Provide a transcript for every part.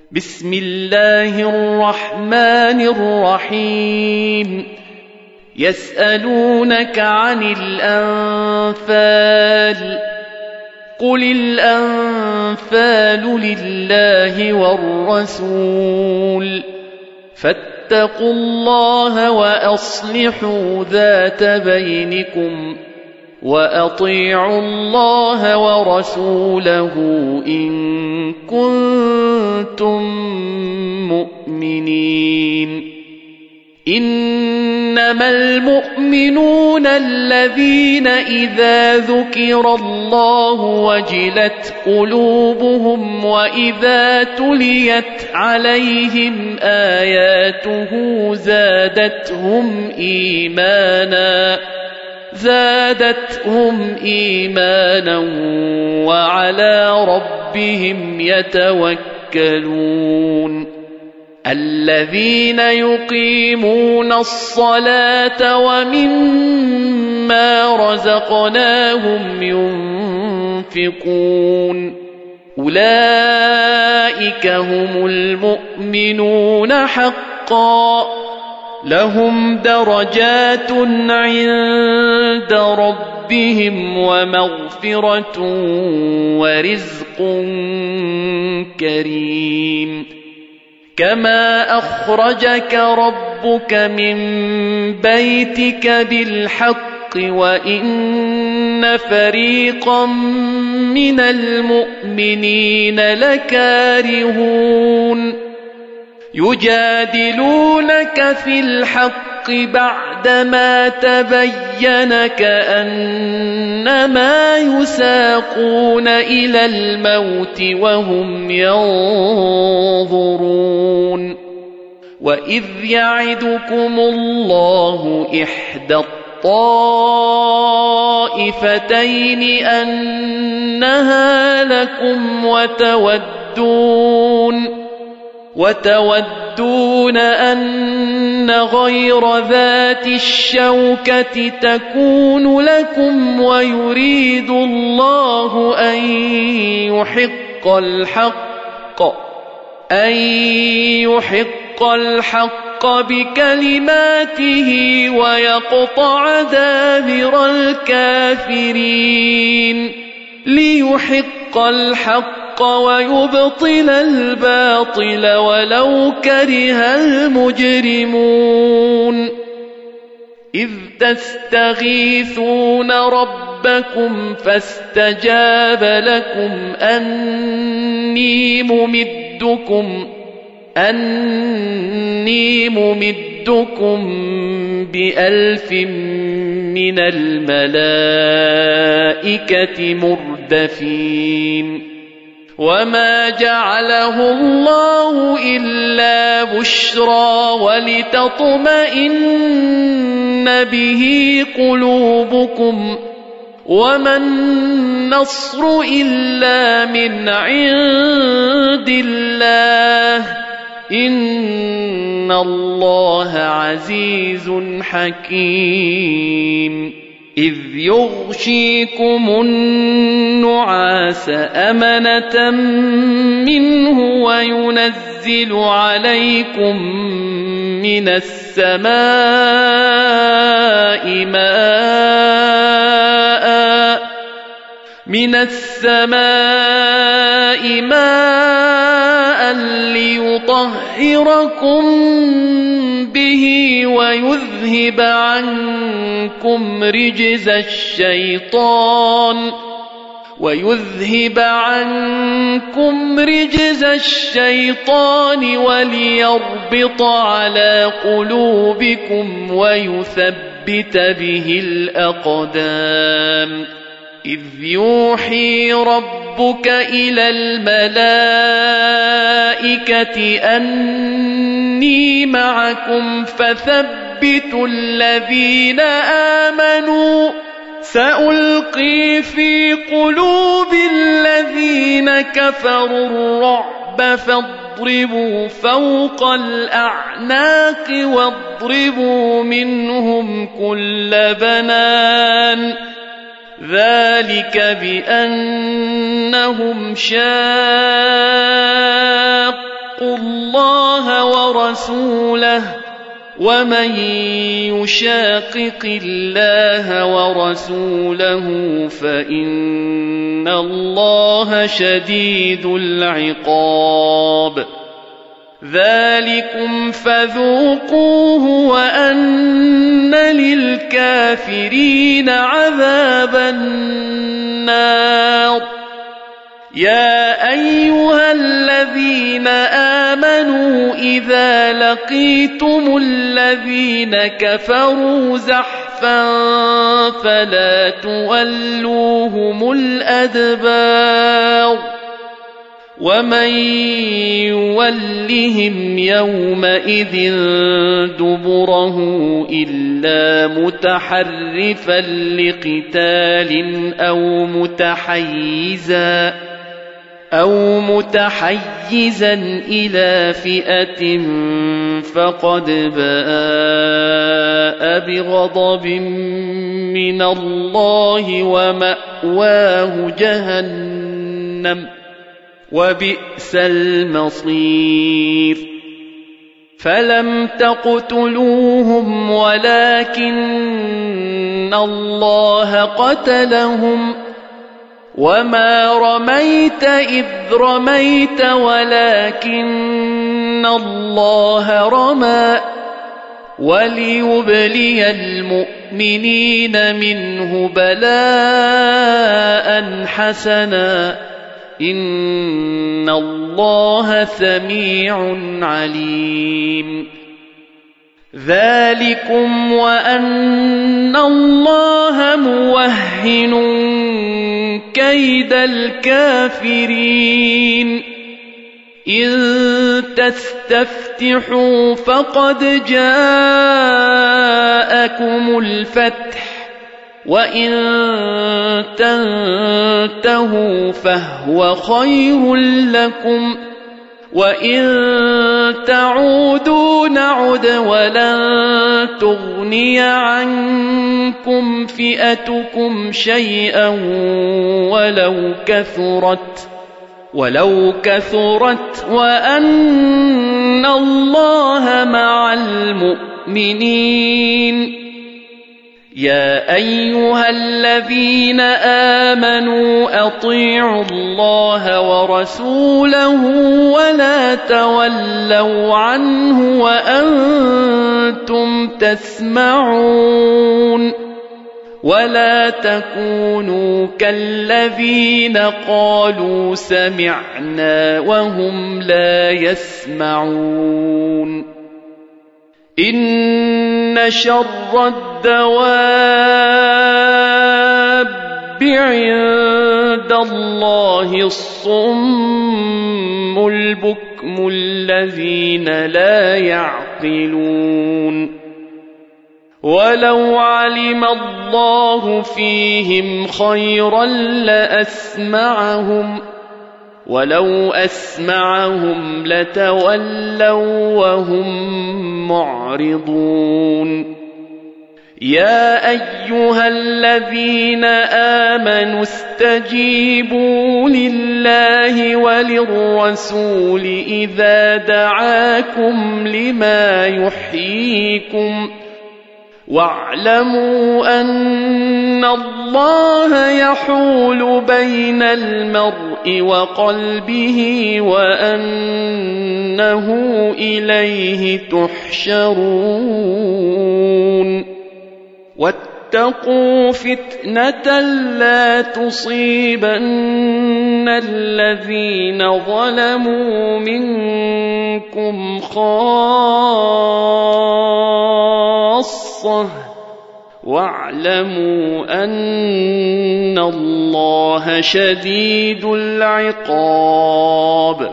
بسم الله الرحمن الرحيم يسألونك عن الأنفال قل الأنفال لله والرسول فاتقوا الله وأصلحوا ذات بينكم وأطيعوا الله ورسوله إن كنتم مؤمنين إنما المؤمنون الذين إذا ذكر الله وجلت قلوبهم وإذا تليت عليهم آياته زادتهم إيمانا وعلى ربهم يتوكلون الذين يقيمون الصلاة ومما رزقناهم ينفقون أولئك هم المؤمنون حقا لهم درجات عند ربهم ومغفرة ورزق كريم كما أخرجك ربك من بيتك بالحق وإن فريقا من المؤمنين لكارهون يجادلونك في الحق بعدما تبين كأنما يساقون إلى الموت وهم ينظرون وإذ يعدكم الله إحدى الطائفتين أنها لكم وتودون أن غير ذات الشوكة تكون لكم ويريد الله أن يحق الحق بكلماته ويقطع دابر الكافرين ليحق الحق ويبطل الباطل ولو كره المجرمون إذ تستغيثون ربكم فاستجاب لكم أني ممدكم ب1000 من الملائكة مردفين وما جعله الله إلا بشرى ولتطمئن به قلوبكم وما النصر إلا من عند الله إن الله عزيز حكيم إذ يغشيكم النعاس أمنة منه وينزل عليكم من السماء ماء ليطهركم به ويذهب عنكم رجز الشيطان وليربط على قلوبكم ويثبت به الأقدام إذ يوحي ربك إلى الملائكة أني معكم فثبتوا الذين آمنوا سألقي في قلوب الذين كفروا الرعب فاضربوا فوق الأعناق واضربوا منهم كل بنان ذلك بأنهم شاقوا اتقوا الله ورسوله ومن يشاقق الله ورسوله فإن الله شديد العقاب ذلكم فذوقوه وأن للكافرين عذاب النار يا أيها الذين آمنوا إذا لقيتم الذين كفروا زحفا فلا تولوهم الأدبار ومن يولهم يومئذ دبره إلا متحرفا لقتال أو متحيزا إلى فئة فقد باء بغضب من الله ومأواه جهنم وبئس المصير فلم تقتلوهم ولكن الله قتلهم وما رميت إذ رميت ولكن الله رمى وليبلي المؤمنين منه بلاء حسنا إن الله سميع عليم ذلكم وأن الله موهن كيد الكافرين إن تستفتحوا فقد جاءكم الفتح وإن تنتهوا فهو خير لكم وإن تعودوا نعد ولن تغني عنكم فئتكم شيئا ولو كثرت وأن الله مع المؤمنين يا أيها الذين آمنوا أطيعوا الله ورسوله ولا تولوا عنه وأنتم تسمعون ولا تكونوا كالذين قالوا سمعنا وهم لا يسمعون إن شر الدواب عند الله الصم البكم الذين لا يعقلون ولو علم الله فيهم خيرا لأسمعهم ولو أسمعهم لتولوا وهم معرضون يا أيها الذين آمنوا استجيبوا لله وللرسول إذا دعاكم لما يحييكم واعلموا أن الله يحول بين المرء وقلبه وأنه إليه تحشرون واتقوا فتنة لا تصيبن الذين ظلموا منكم خاصة واعلموا أن الله شديد العقاب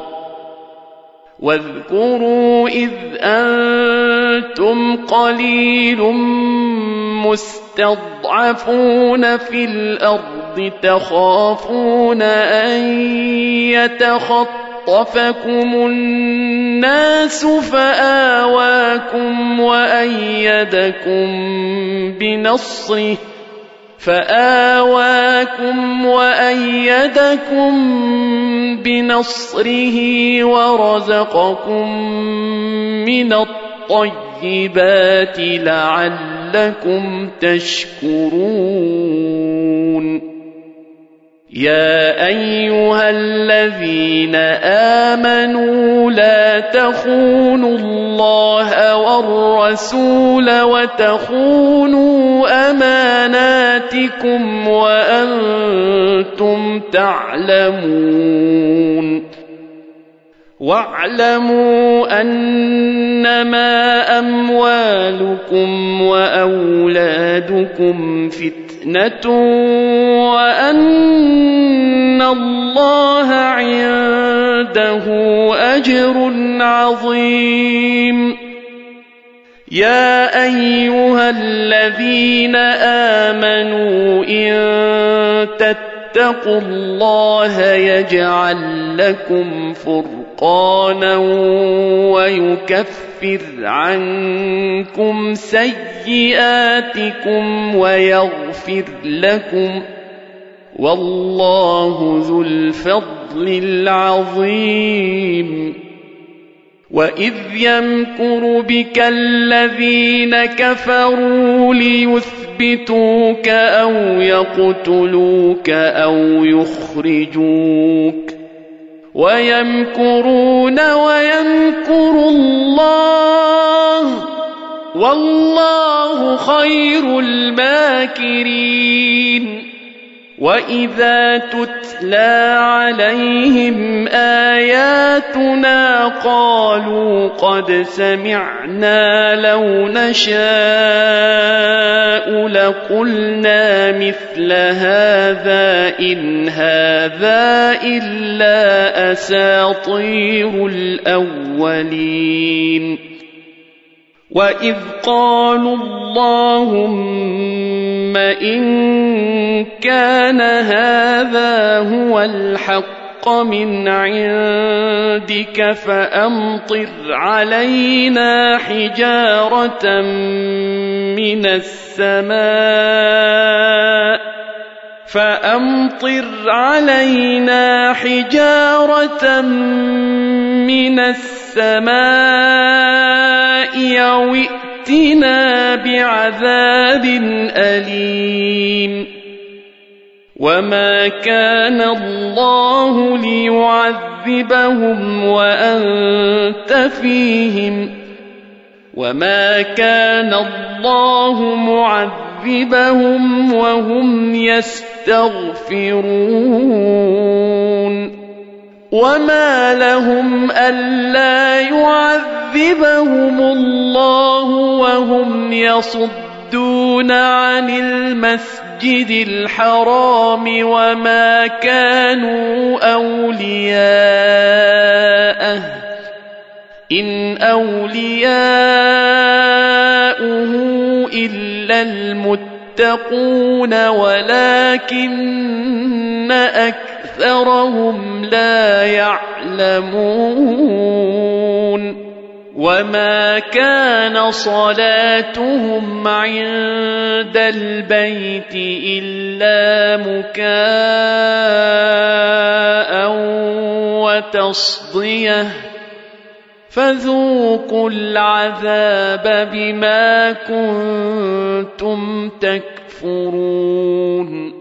واذكروا إذ أنتم قليل مستضعفون في الأرض تخافون أن يتخطفكم الناس فآواكم وأيدكم فآواكم وأيدكم بنصره ورزقكم من الطيبات لعلكم تشكرون يا أيها الذين آمنوا لا تخونوا الله والرسول وتخونوا أماناتكم وأنتم تعلمون واعلموا أنما أموالكم وأولادكم فتنة وأن الله عنده أجر عظيم يا أيها الذين آمنوا إن تتقوا الله يجعل لكم فرقانا ويكفر عنكم سيئاتكم ويغفر لكم والله ذو الفضل العظيم وإذ يمكر بك الذين كفروا ليثبتوك أو يقتلوك أو يخرجوك ويمكرون ويمكر الله والله خير الماكرين وإذا تتلى عليهم آياتنا قالوا قد سمعنا لو نشاء لقلنا مثل هذا إن هذا إلا أساطير الأولين وإذ قالوا اللهم إن كان هذا هو الحق من عندك فأمطر علينا حجارة من السماء أو ائتنا بعذاب أليم وما كان الله ليعذبهم وأنت فيهم وما كان الله معذبهم وهم يستغفرون وما لهم ألا يعذبهم الله وهم يصدون عن المسجد الحرام وما كانوا أولياءه إن أولياؤه إلا المتقون ولكن أكثرهم لا يعلمون وما كان صلاتهم عند البيت إلا مكاء وتصدية فذوقوا العذاب بما كنتم تكفرون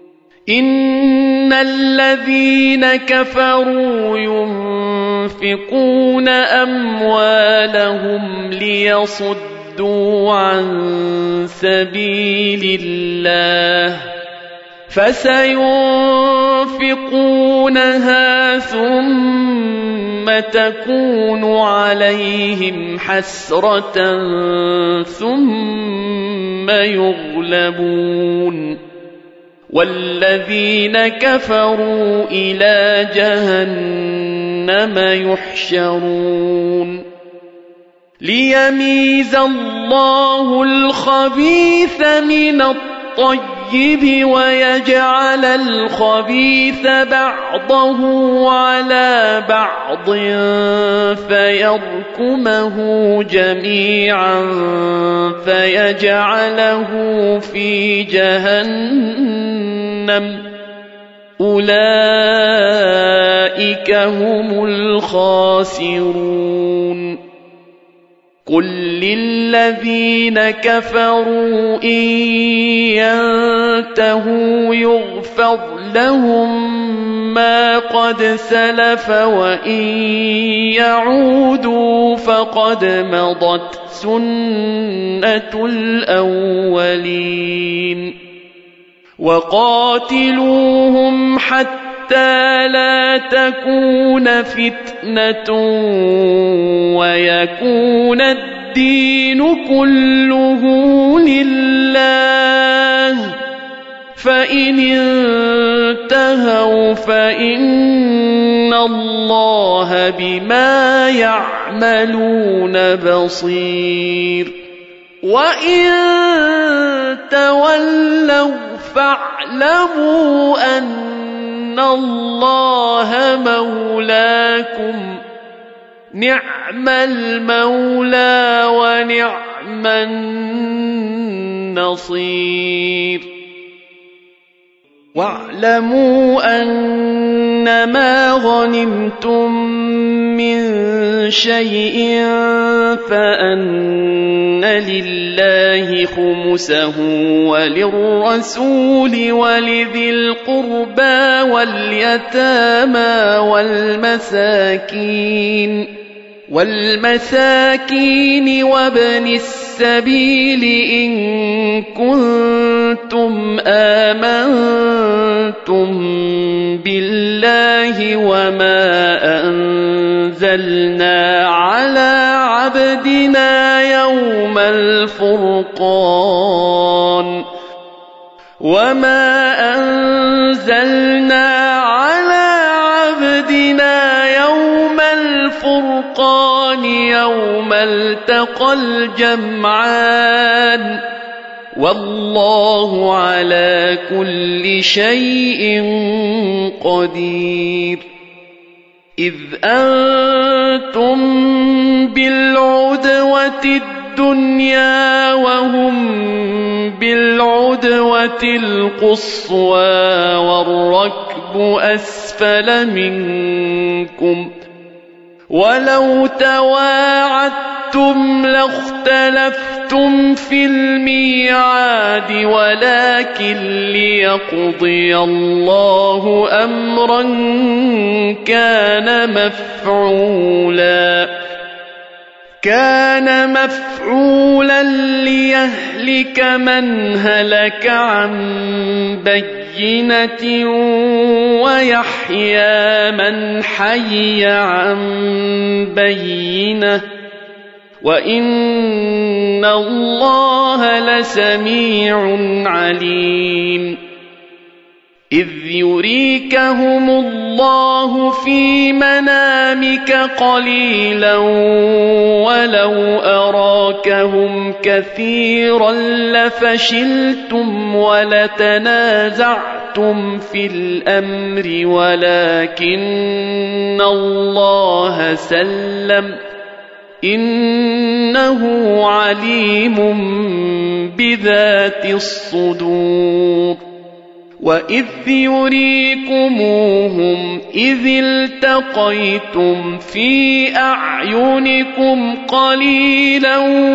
إن الذين كفروا ينفقون أموالهم ليصدوا عن سبيل الله فسينفقونها ثم تكون عليهم حسرة ثم يغلبون والذين كفروا إلى جهنم يحشرون ليميز الله الخبيث من الطيب الطيب ويجعل الخبيث بعضه على بعض فيركمه جميعا فيجعله في جهنم أولئك هم الخاسرون قل للذين كفروا إن ينتهوا يغفر لهم ما قد سلف وإن يعودوا فقد مضت سنة الأولين وقاتلوهم حتى لا تكون فتنة ويكون الدين كله لله فإن انتهوا فإن الله بما يعملون بصير وإن تولوا فاعلموا أن الله مولاكم نعم المولى ونعم النصير واعلموا أنما غنمتم من شيء فأن لله خمسه وللرسول ولذي القربى واليتامى والمساكين وابن السبيل إن كنتم آمنتم بالله وما أنزلنا على عبدنا يوم الفرقان يوم التقى الجمعان والله على كل شيء قدير إذ أنتم بالعدوة الدنيا وهم بالعدوة القصوى والركب أسفل منكم ولو تواعدتم لاختلفتم في الميعاد ولكن ليقضي الله أمرا كان مفعولا ليهلك من هلك عن بينة ويحيى من حي عن بينة وإن الله لسميع عليم إذ يريكهم الله في منامك قليلا ولو أراكهم كثيرا لفشلتم ولتنازعتم في الأمر ولكن الله سلم إنه عليم بذات الصدور وإذ يريكموهم إذ التقيتم في أعينكم قليلا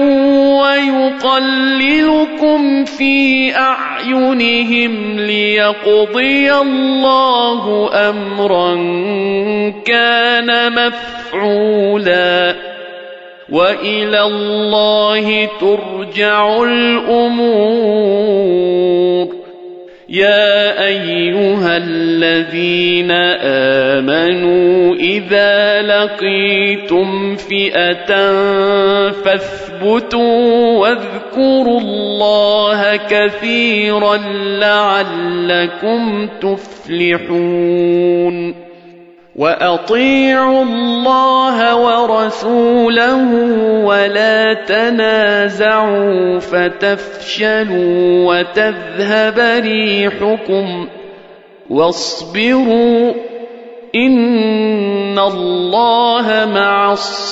ويقللكم في أعينهم ليقضي الله أمرا كان مفعولا وإلى الله ترجع الأمور يا أيها الذين آمنوا إذا لقيتم فئة فاثبتوا واذكروا الله كثيرا لعلكم تفلحون وأطيعوا الله ورسوله ولا تنازعوا فتفشلوا وتذهب ريحكم واصبروا إن الله مع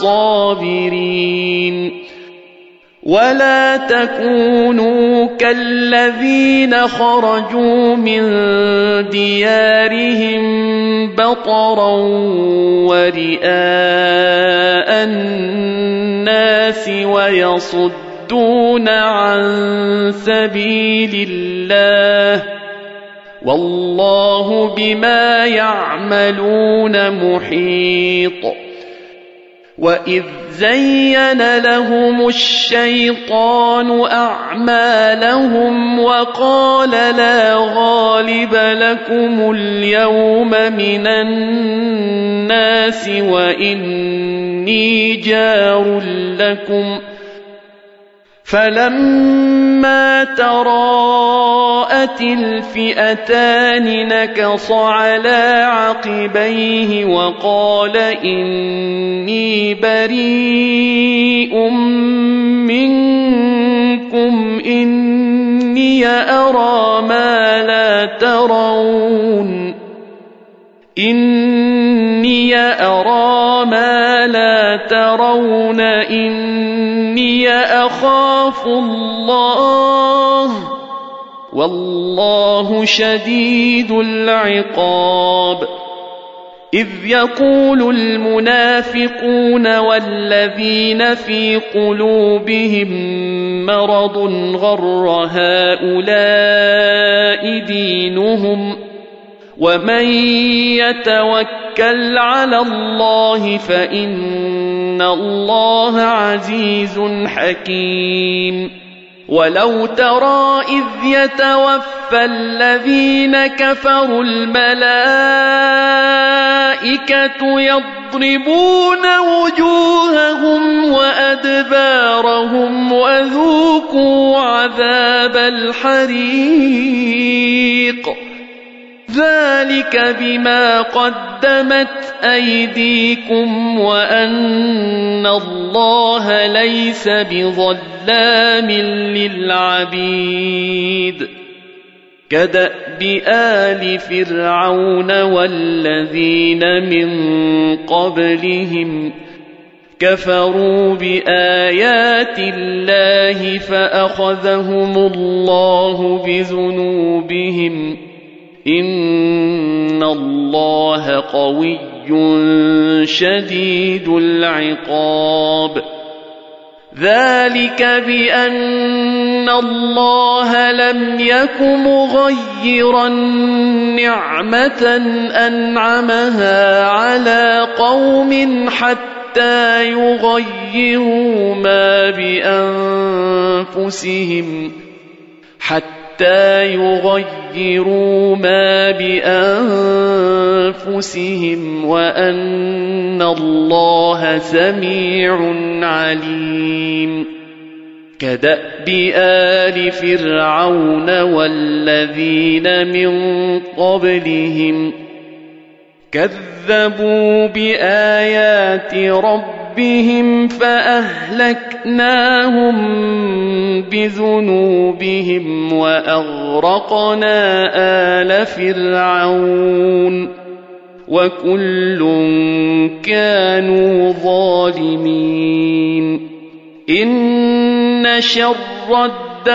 الصابرين ولا تكونوا كالذين خرجوا من ديارهم بطرا ورئاء الناس ويصدون عن سبيل الله والله بما يعملون محيط وإذ زين لهم الشيطان أعمالهم وقال لا غالب لكم اليوم من الناس وإني جار لكم فلما تراءت الفئتان نكص على عقبيه وقال إني بريء منكم إني أرى ما لا ترون إني أخاف الله والله شديد العقاب إذ يقول المنافقون والذين في قلوبهم مرض غر هؤلاء دينهم ومن يتوكل على الله فإن الله عزيز حكيم ولو ترى إذ يتوفى الذين كفروا الملائكة يضربون وجوههم وأدبارهم وذوقوا عذاب الحريق ذلك بما قدمت أيديكم وأن الله ليس بظلام للعبيد كدأب آل فرعون والذين من قبلهم كفروا بآيات الله فأخذهم الله بذنوبهم إن الله قوي شديد العقاب ذلك بأن الله لم يك مغيرا نعمة أنعمها على قوم حتى يغيروا ما بأنفسهم وأن الله سميع عليم كدأب آل فرعون والذين من قبلهم كذبوا بآيات ربهم فأهلكناهم بذنوبهم وأغرقنا آل فرعون وكل كانوا ظالمين إن شر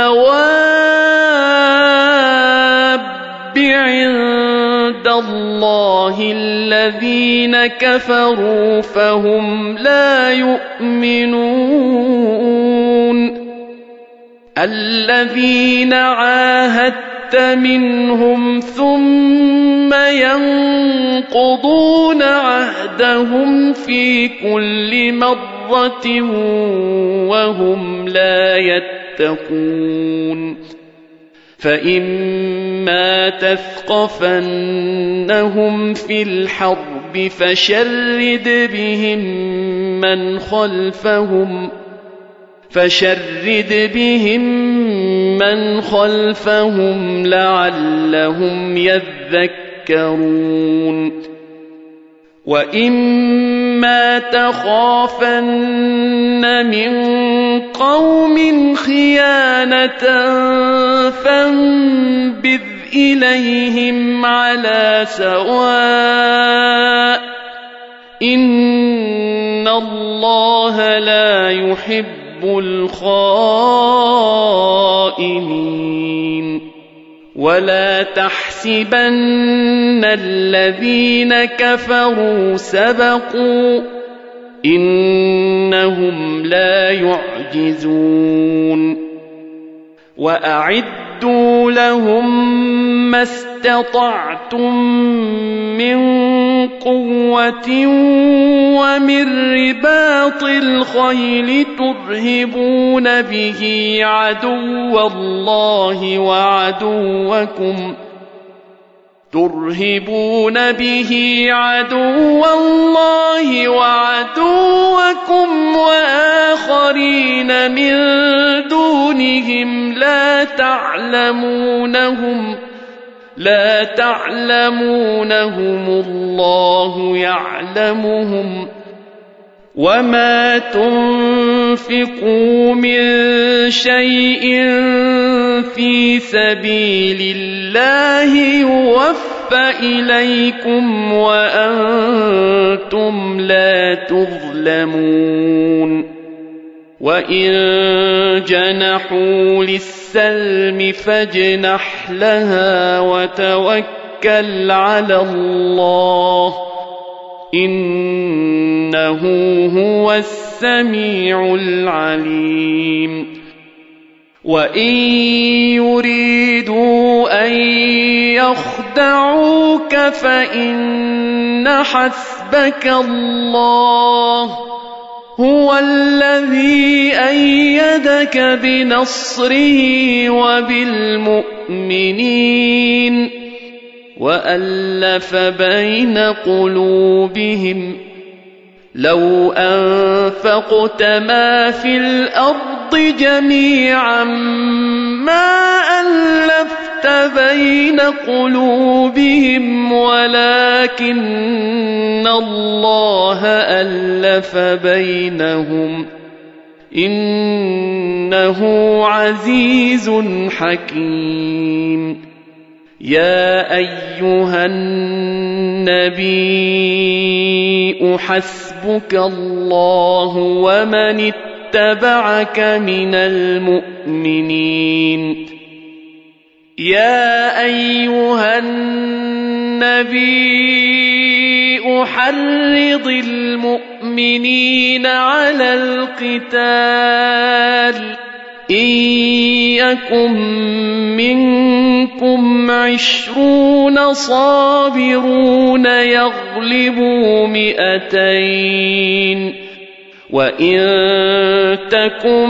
الدواب عند الله الذين كفروا فهم لا يؤمنون الذين عاهدت منهم ثم ينقضون عهدهم في كل مرة وهم لا يتقون فإما تثقفنهم في الحرب فشرد بهم من خلفهم لعلهم يذكرون وإما تخافن من قوم خيانة فانبذ إليهم على سواء إن الله لا يحب الخائنين ولا تحسبن الذين كفروا سبقوا إنهم لا يعجزون وأعدوا لهم ما استطعتم من قوة ومن رباط الخيل ترهبون به عدو الله وعدوكم وآخرين من دونهم لا تعلمونهم الله يعلمهم وما تنفقوا من شيء في سبيل الله يوفى إليكم وأنتم لا تظلمون وإن جنحوا للسلم فاجنح لها وتوكل على الله إنه هو السميع العليم وإن يريدوا أن يخدعوك فإن حسبك الله هو الذي أيدك بنصره وبالمؤمنين وألف بين قلوبهم لو أنفقت ما في الأرض جميعا ما ألفت بين قلوبهم ولكن الله ألف بينهم إنه عزيز حكيم يا أيها النبي حسبك الله ومن اتبعك من المؤمنين يا أيها النبي حرض المؤمنين على القتال إن يكن منكم 20 صابرون يغلبوا 200 وإن تكن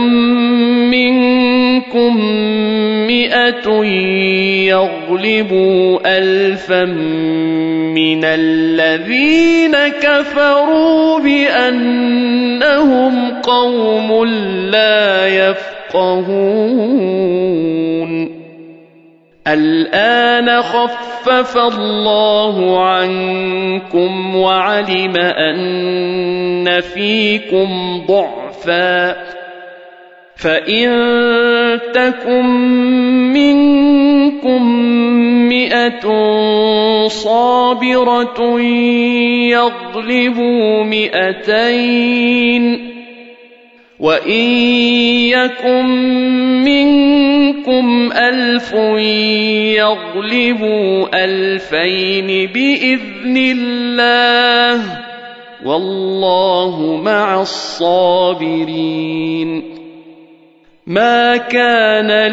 منكم 100 يغلبوا 1000 من الذين كفروا بأنهم قوم لا يفقهون الآن خفف الله عنكم وعلم أن فيكم ضعفا فإن تكن منكم 100 صابرة يغلبوا 200 وإن يكن منكم 1000 يغلبوا 2000 بإذن الله والله مع الصابرين ما كان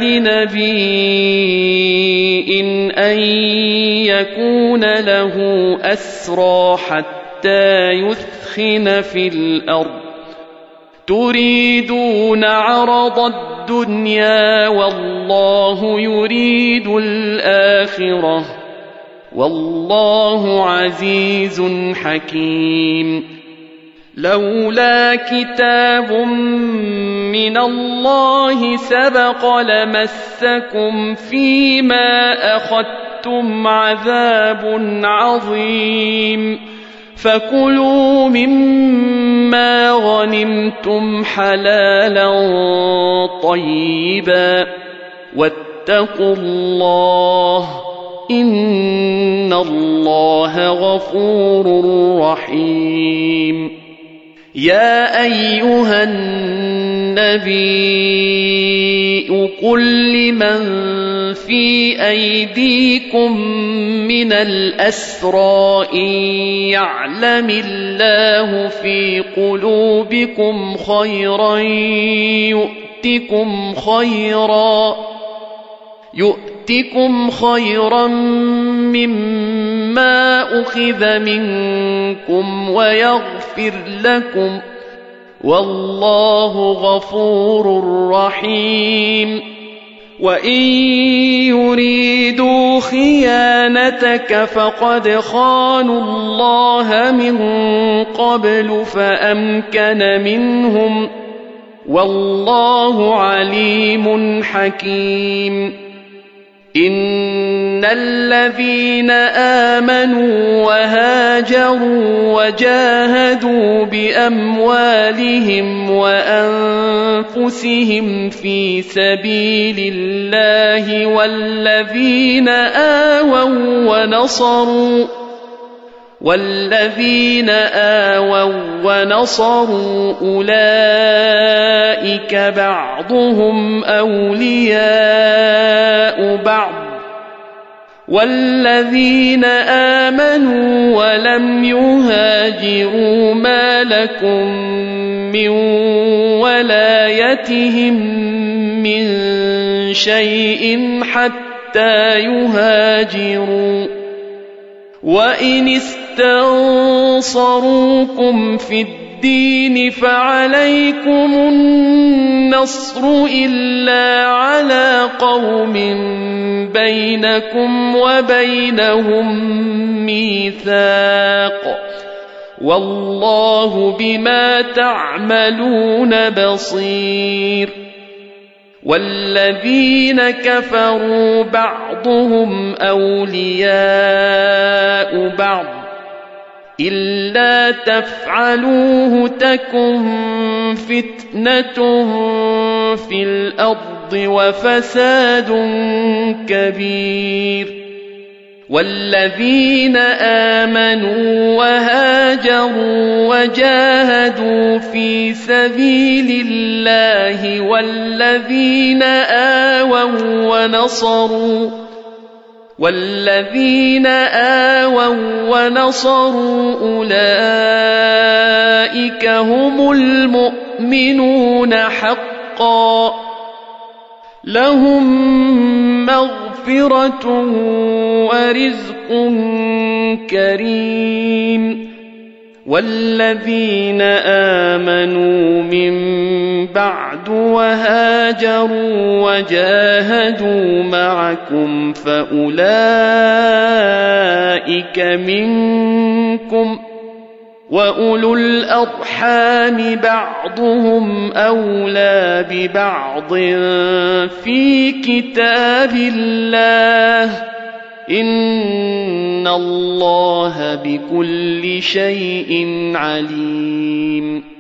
لنبي أن يكون له أسرى حتى يثخن في الأرض تريدون عرض الدنيا والله يريد الآخرة والله عزيز حكيم لولا كتاب من الله سبق لمسكم فيما أخذتم عذاب عظيم فكلوا مما غنمتم حلالا طيبا واتقوا الله إن الله غفور رحيم. يا أيها النبي قل لمن في أيديكم من الأسرى إن يعلم الله في قلوبكم خيرا يؤتكم خيرا مما أخذ منكم ويغفر لكم والله غفور رحيم. وإن يريدوا خيانتك فقد خانوا الله من قبل فأمكن منهم والله عليم حكيم. إن الذين آمنوا وهاجروا وجاهدوا بأموالهم وأنفسهم في سبيل الله والذين آووا ونصروا أولئك بعضهم أولياء بعض والذين آمنوا ولم يهاجروا ما لكم من ولايتهم من شيء حتى يهاجروا. وإن استنصروكم في الدين فعليكم النصر إلا على قوم بينكم وبينهم ميثاق والله بما تعملون بصير. والذين كفروا بعضهم أولياء بعض إلا تفعلوه تكن فتنة في الأرض وفساد كبير. والذين آمنوا وهاجروا وجاهدوا في سبيل الله والذين آووا ونصروا أولئك هم المؤمنون حقا لهم مغفرة ورزق كريم. والذين آمنوا من بعد وهاجروا وجاهدوا معكم فأولئك منكم وأولو الأرحام بعضهم أولى ببعض في كتاب الله إن الله بكل شيء عليم.